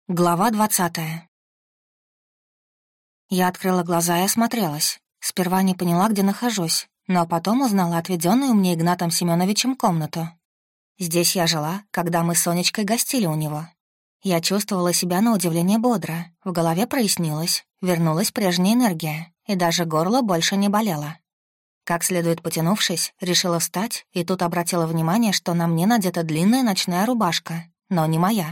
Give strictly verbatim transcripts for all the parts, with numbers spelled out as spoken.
Глава двадцатая. Я открыла глаза и осмотрелась. Сперва не поняла, где нахожусь, но потом узнала отведенную мне Игнатом Семеновичем комнату. Здесь я жила, когда мы с Сонечкой гостили у него. Я чувствовала себя на удивление бодро, в голове прояснилось, вернулась прежняя энергия, и даже горло больше не болело. Как следует потянувшись, решила встать, и тут обратила внимание, что на мне надета длинная ночная рубашка, но не моя.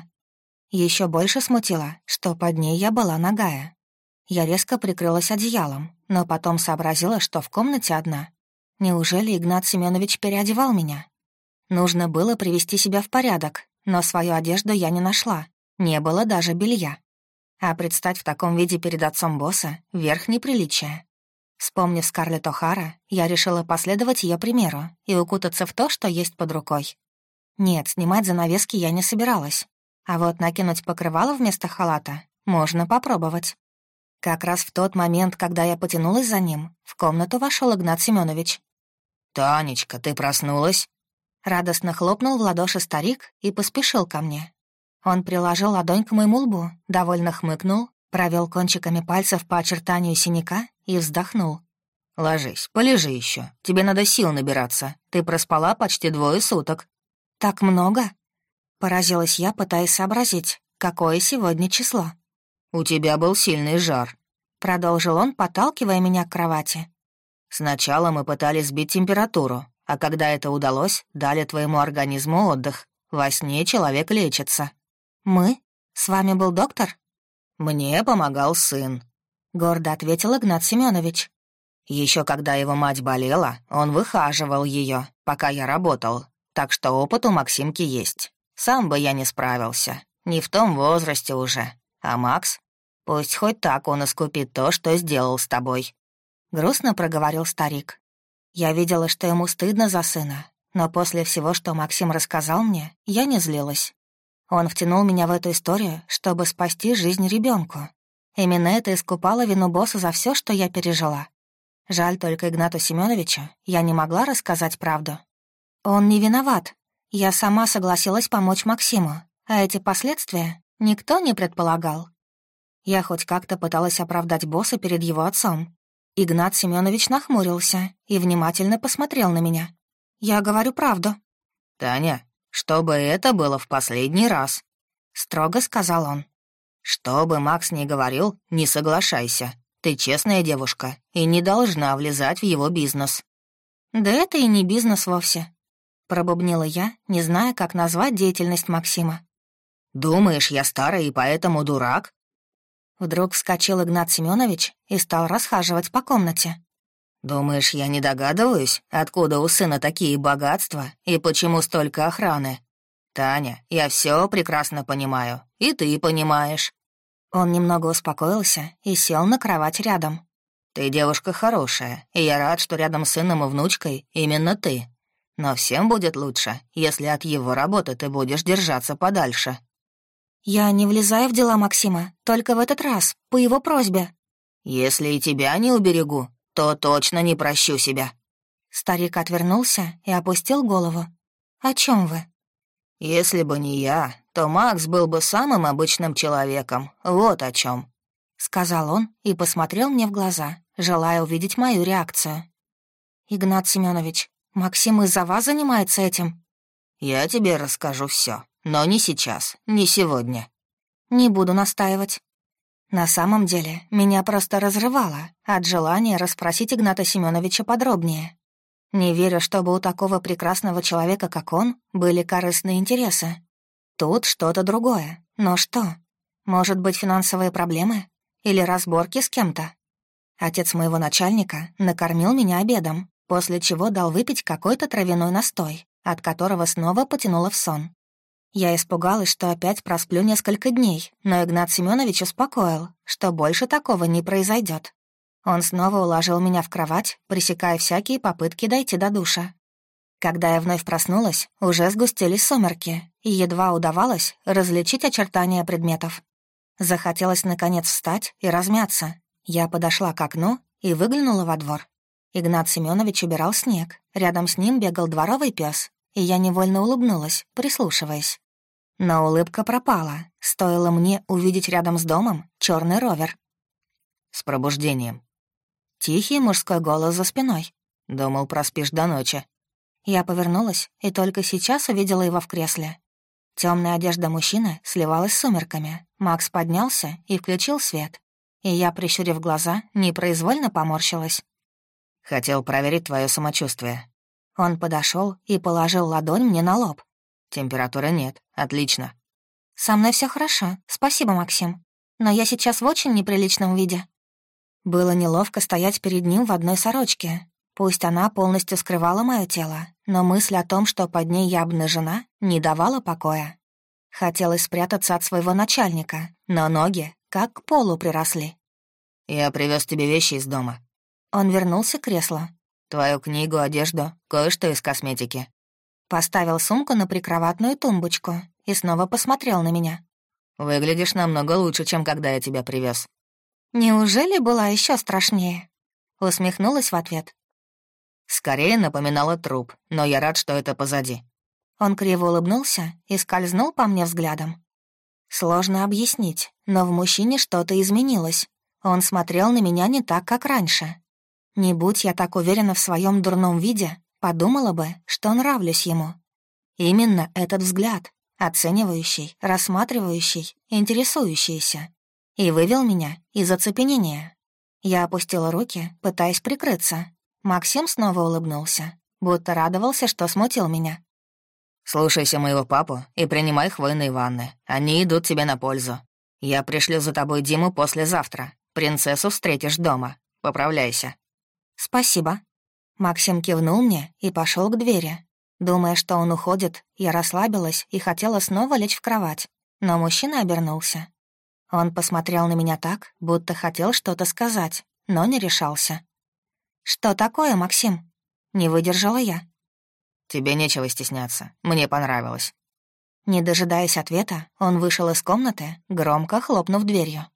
Еще больше смутило, что под ней я была нагая. Я резко прикрылась одеялом, но потом сообразила, что в комнате одна. Неужели Игнат Семенович переодевал меня? Нужно было привести себя в порядок, но свою одежду я не нашла. Не было даже белья. А предстать в таком виде перед отцом босса — верх неприличия. Вспомнив Скарлетт О'Хара, я решила последовать ее примеру и укутаться в то, что есть под рукой. Нет, снимать занавески я не собиралась. А вот накинуть покрывало вместо халата можно попробовать. Как раз в тот момент, когда я потянулась за ним, в комнату вошел Игнат Семенович. «Танечка, ты проснулась?» Радостно хлопнул в ладоши старик и поспешил ко мне. Он приложил ладонь к моему лбу, довольно хмыкнул, провел кончиками пальцев по очертанию синяка и вздохнул. «Ложись, полежи еще. Тебе надо сил набираться. Ты проспала почти двое суток». «Так много?» Поразилась я, пытаясь сообразить, какое сегодня число. «У тебя был сильный жар», — продолжил он, подталкивая меня к кровати. «Сначала мы пытались сбить температуру, а когда это удалось, дали твоему организму отдых. Во сне человек лечится». «Мы? С вами был доктор?» «Мне помогал сын», — гордо ответил Игнат Семенович. Еще когда его мать болела, он выхаживал ее, пока я работал, так что опыт у Максимки есть. Сам бы я не справился, не в том возрасте уже. А Макс? Пусть хоть так он искупит то, что сделал с тобой». Грустно проговорил старик. Я видела, что ему стыдно за сына, но после всего, что Максим рассказал мне, я не злилась. Он втянул меня в эту историю, чтобы спасти жизнь ребенку. Именно это искупало вину босса за все, что я пережила. Жаль только Игнату Семеновичу, я не могла рассказать правду. Он не виноват. Я сама согласилась помочь Максиму, а эти последствия никто не предполагал. Я хоть как-то пыталась оправдать босса перед его отцом. Игнат Семенович нахмурился и внимательно посмотрел на меня. «Я говорю правду». «Таня, чтобы это было в последний раз», — строго сказал он. «Что бы Макс ни говорил, не соглашайся. Ты честная девушка и не должна влезать в его бизнес». «Да это и не бизнес вовсе», — пробубнила я, не зная, как назвать деятельность Максима. «Думаешь, я старый и поэтому дурак?» Вдруг вскочил Игнат Семенович и стал расхаживать по комнате. «Думаешь, я не догадываюсь, откуда у сына такие богатства и почему столько охраны? Таня, я все прекрасно понимаю, и ты понимаешь». Он немного успокоился и сел на кровать рядом. «Ты девушка хорошая, и я рад, что рядом с сыном и внучкой именно ты. Но всем будет лучше, если от его работы ты будешь держаться подальше». «Я не влезаю в дела Максима, только в этот раз, по его просьбе». «Если и тебя не уберегу, то точно не прощу себя». Старик отвернулся и опустил голову. «О чем вы?» «Если бы не я, то Макс был бы самым обычным человеком, вот о чем, сказал он и посмотрел мне в глаза, желая увидеть мою реакцию. «Игнат Семенович, Максим из-за вас занимается этим?» «Я тебе расскажу все, но не сейчас, не сегодня». «Не буду настаивать». На самом деле, меня просто разрывало от желания расспросить Игната Семеновича подробнее. Не верю, чтобы у такого прекрасного человека, как он, были корыстные интересы. Тут что-то другое. Но что? Может быть, финансовые проблемы? Или разборки с кем-то? Отец моего начальника накормил меня обедом, после чего дал выпить какой-то травяной настой, от которого снова потянуло в сон. Я испугалась, что опять просплю несколько дней, но Игнат Семенович успокоил, что больше такого не произойдет. Он снова уложил меня в кровать, пресекая всякие попытки дойти до душа. Когда я вновь проснулась, уже сгустились сумерки, и едва удавалось различить очертания предметов. Захотелось, наконец, встать и размяться. Я подошла к окну и выглянула во двор. Игнат Семенович убирал снег, рядом с ним бегал дворовый пес, и я невольно улыбнулась, прислушиваясь. Но улыбка пропала, Стоило мне увидеть рядом с домом черный ровер. «С пробуждением». Тихий мужской голос за спиной. «Думал, проспишь до ночи». Я повернулась и только сейчас увидела его в кресле. Темная одежда мужчины сливалась с сумерками. Макс поднялся и включил свет. И я, прищурив глаза, непроизвольно поморщилась. «Хотел проверить твое самочувствие». Он подошел и положил ладонь мне на лоб. «Температуры нет. Отлично». «Со мной все хорошо. Спасибо, Максим. Но я сейчас в очень неприличном виде». Было неловко стоять перед ним в одной сорочке. Пусть она полностью скрывала мое тело, но мысль о том, что под ней я обнажена, не давала покоя. Хотелось спрятаться от своего начальника, но ноги как к полу приросли. «Я привез тебе вещи из дома». Он вернулся к креслу. «Твою книгу, одежду, кое-что из косметики». Поставил сумку на прикроватную тумбочку и снова посмотрел на меня. «Выглядишь намного лучше, чем когда я тебя привез. «Неужели была еще страшнее?» Усмехнулась в ответ. «Скорее напоминала труп, но я рад, что это позади». Он криво улыбнулся и скользнул по мне взглядом. Сложно объяснить, но в мужчине что-то изменилось. Он смотрел на меня не так, как раньше. Не будь я так уверена в своем дурном виде, подумала бы, что нравлюсь ему. Именно этот взгляд, оценивающий, рассматривающий, интересующийся, и вывел меня из оцепенения. Я опустила руки, пытаясь прикрыться. Максим снова улыбнулся, будто радовался, что смутил меня. «Слушайся моего папу и принимай хвойные ванны. Они идут тебе на пользу. Я пришлю за тобой Диму послезавтра. Принцессу встретишь дома. Поправляйся». «Спасибо». Максим кивнул мне и пошел к двери. Думая, что он уходит, я расслабилась и хотела снова лечь в кровать. Но мужчина обернулся. Он посмотрел на меня так, будто хотел что-то сказать, но не решался. «Что такое, Максим?» Не выдержала я. «Тебе нечего стесняться. Мне понравилось». Не дожидаясь ответа, он вышел из комнаты, громко хлопнув дверью.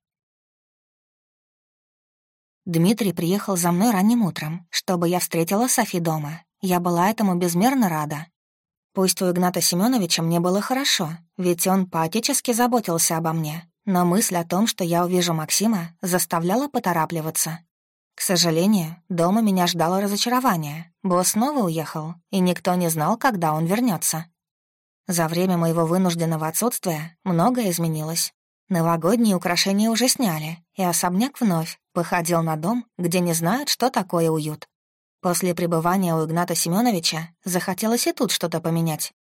Дмитрий приехал за мной ранним утром, чтобы я встретила Софи дома. Я была этому безмерно рада. Пусть у Игната Семеновича мне было хорошо, ведь он по-отечески заботился обо мне, но мысль о том, что я увижу Максима, заставляла поторапливаться. К сожалению, дома меня ждало разочарование. Босс снова уехал, и никто не знал, когда он вернется. За время моего вынужденного отсутствия многое изменилось. Новогодние украшения уже сняли, и особняк вновь походил на дом, где не знают, что такое уют. После пребывания у Игната Семеновича захотелось и тут что-то поменять.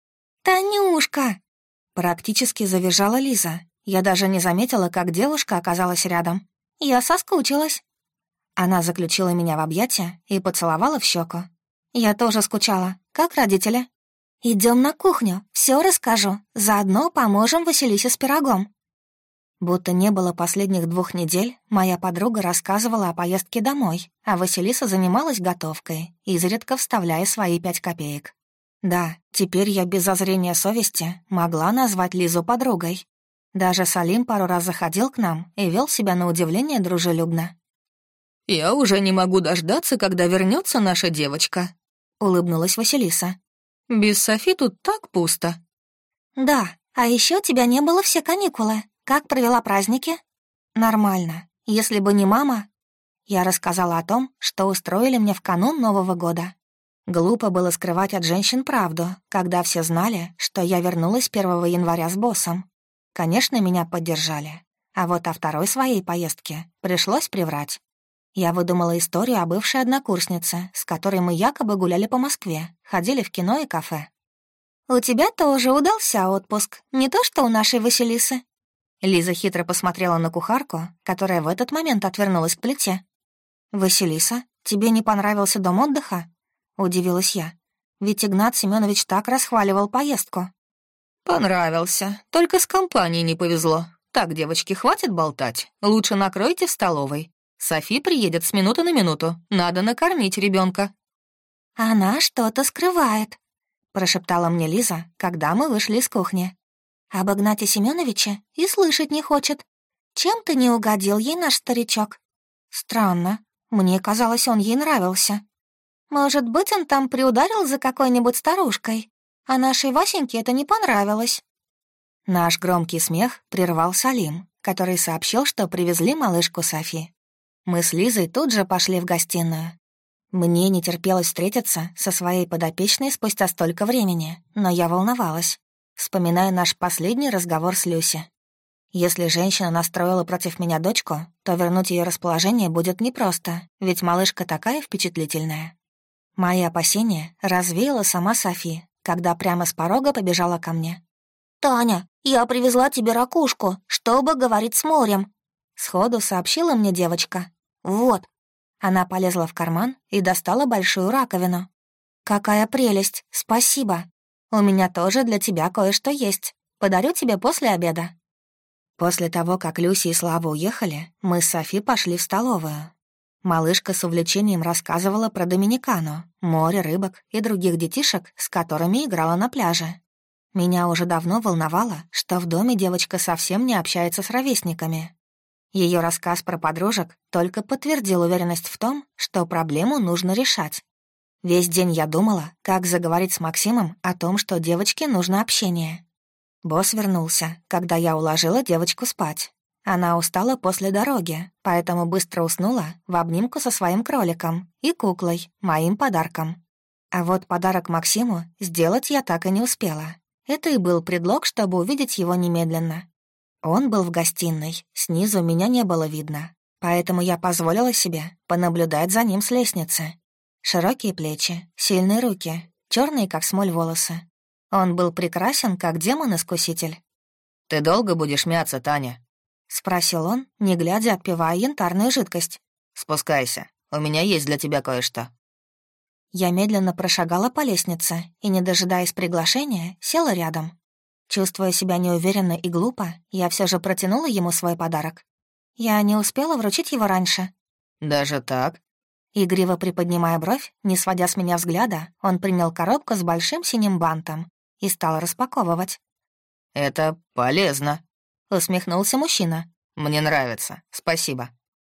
«Танюшка!» Практически завизжала Лиза. Я даже не заметила, как девушка оказалась рядом. «Я соскучилась». Она заключила меня в объятия и поцеловала в щеку. «Я тоже скучала. Как родители?» «Идем на кухню, все расскажу. Заодно поможем Василисе с пирогом». Будто не было последних двух недель, моя подруга рассказывала о поездке домой, а Василиса занималась готовкой, изредка вставляя свои пять копеек. Да, теперь я без зазрения совести могла назвать Лизу подругой. Даже Салим пару раз заходил к нам и вел себя на удивление дружелюбно. «Я уже не могу дождаться, когда вернется наша девочка», — улыбнулась Василиса. «Без Софи тут так пусто». «Да, а еще тебя не было все каникулы. Как провела праздники?» «Нормально. Если бы не мама...» Я рассказала о том, что устроили мне в канун Нового года. Глупо было скрывать от женщин правду, когда все знали, что я вернулась первого января с боссом. Конечно, меня поддержали. А вот о второй своей поездке пришлось приврать. Я выдумала историю о бывшей однокурснице, с которой мы якобы гуляли по Москве, ходили в кино и кафе. «У тебя тоже удался отпуск, не то что у нашей Василисы». Лиза хитро посмотрела на кухарку, которая в этот момент отвернулась к плите. «Василиса, тебе не понравился дом отдыха?» — удивилась я. Ведь Игнат Семенович так расхваливал поездку. «Понравился, только с компанией не повезло. Так, девочки, хватит болтать. Лучше накройте в столовой. Софи приедет с минуты на минуту. Надо накормить ребенка. «Она что-то скрывает», — прошептала мне Лиза, когда мы вышли из кухни. «Об Игнате Семеновиче и слышать не хочет. Чем ты не угодил ей, наш старичок?» «Странно. Мне казалось, он ей нравился. Может быть, он там приударил за какой-нибудь старушкой, а нашей Васеньке это не понравилось». Наш громкий смех прервал Салим, который сообщил, что привезли малышку Софи. Мы с Лизой тут же пошли в гостиную. Мне не терпелось встретиться со своей подопечной спустя столько времени, но я волновалась, вспоминая наш последний разговор с Люси. Если женщина настроила против меня дочку, то вернуть ее расположение будет непросто, ведь малышка такая впечатлительная. Мои опасения развеяла сама Софи, когда прямо с порога побежала ко мне. «Таня, я привезла тебе ракушку, чтобы говорить с морем», — сходу сообщила мне девочка. «Вот». Она полезла в карман и достала большую раковину. «Какая прелесть, спасибо. У меня тоже для тебя кое-что есть. Подарю тебе после обеда». После того, как Люси и Слава уехали, мы с Софи пошли в столовую. Малышка с увлечением рассказывала про Доминикану, море, рыбок и других детишек, с которыми играла на пляже. Меня уже давно волновало, что в доме девочка совсем не общается с ровесниками. Ее рассказ про подружек только подтвердил уверенность в том, что проблему нужно решать. Весь день я думала, как заговорить с Максимом о том, что девочке нужно общение. Босс вернулся, когда я уложила девочку спать. Она устала после дороги, поэтому быстро уснула в обнимку со своим кроликом и куклой, моим подарком. А вот подарок Максиму сделать я так и не успела. Это и был предлог, чтобы увидеть его немедленно. Он был в гостиной, снизу меня не было видно, поэтому я позволила себе понаблюдать за ним с лестницы. Широкие плечи, сильные руки, черные, как смоль, волосы. Он был прекрасен, как демон-искуситель. «Ты долго будешь мяться, Таня?» — спросил он, не глядя, отпивая янтарную жидкость. «Спускайся, у меня есть для тебя кое-что». Я медленно прошагала по лестнице и, не дожидаясь приглашения, села рядом. Чувствуя себя неуверенно и глупо, я все же протянула ему свой подарок. Я не успела вручить его раньше. «Даже так?» Игриво приподнимая бровь, не сводя с меня взгляда, он принял коробку с большим синим бантом и стал распаковывать. «Это полезно», — усмехнулся мужчина. «Мне нравится, спасибо».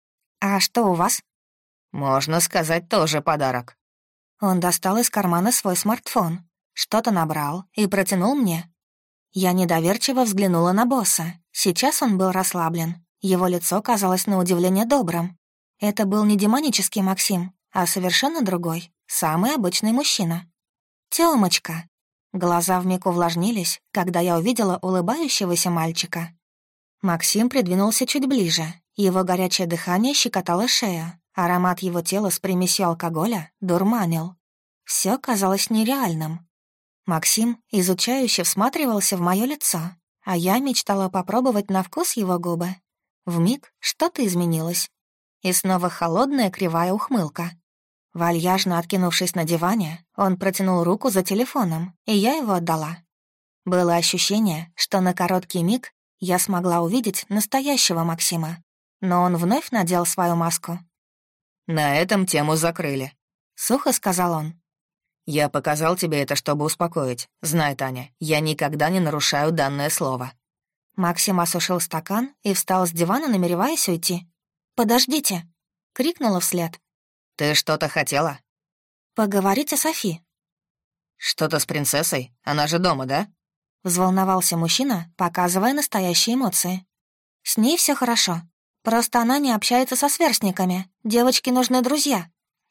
«А что у вас?» «Можно сказать, тоже подарок». Он достал из кармана свой смартфон, что-то набрал и протянул мне. Я недоверчиво взглянула на босса. Сейчас он был расслаблен. Его лицо казалось на удивление добрым. Это был не демонический Максим, а совершенно другой, самый обычный мужчина. «Тёмочка». Глаза вмиг увлажнились, когда я увидела улыбающегося мальчика. Максим придвинулся чуть ближе. Его горячее дыхание щекотало шею. Аромат его тела с примесью алкоголя дурманил. Все казалось нереальным. Максим изучающе всматривался в мое лицо, а я мечтала попробовать на вкус его губы. Вмиг что-то изменилось. И снова холодная кривая ухмылка. Вальяжно откинувшись на диване, он протянул руку за телефоном, и я его отдала. Было ощущение, что на короткий миг я смогла увидеть настоящего Максима, но он вновь надел свою маску. «На этом тему закрыли», — сухо сказал он. «Я показал тебе это, чтобы успокоить. Знай, Таня, я никогда не нарушаю данное слово». Максим осушил стакан и встал с дивана, намереваясь уйти. «Подождите!» — крикнула вслед. «Ты что-то хотела?» «Поговорите о Софи». «Что-то с принцессой? Она же дома, да?» — взволновался мужчина, показывая настоящие эмоции. «С ней все хорошо. Просто она не общается со сверстниками. Девочке нужны друзья».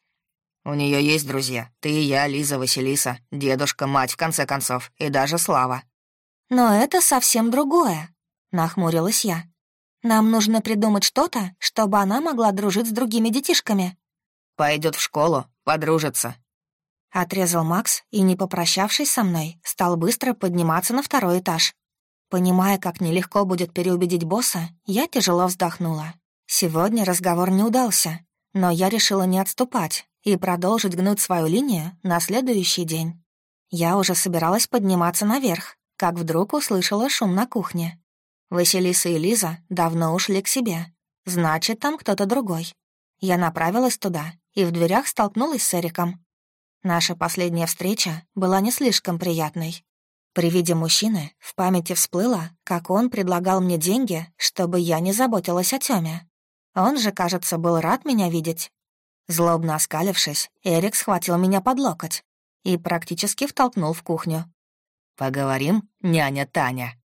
«У нее есть друзья. Ты и я, Лиза, Василиса, дедушка, мать, в конце концов, и даже Слава». «Но это совсем другое», — нахмурилась я. «Нам нужно придумать что-то, чтобы она могла дружить с другими детишками». «Пойдет в школу, подружится». Отрезал Макс и, не попрощавшись со мной, стал быстро подниматься на второй этаж. Понимая, как нелегко будет переубедить босса, я тяжело вздохнула. Сегодня разговор не удался, но я решила не отступать и продолжить гнуть свою линию на следующий день. Я уже собиралась подниматься наверх, как вдруг услышала шум на кухне. Василиса и Лиза давно ушли к себе. Значит, там кто-то другой. Я направилась туда и в дверях столкнулась с Эриком. Наша последняя встреча была не слишком приятной. При виде мужчины в памяти всплыло, как он предлагал мне деньги, чтобы я не заботилась о Тёме. Он же, кажется, был рад меня видеть. Злобно оскалившись, Эрик схватил меня под локоть и практически втолкнул в кухню. «Поговорим, няня Таня?»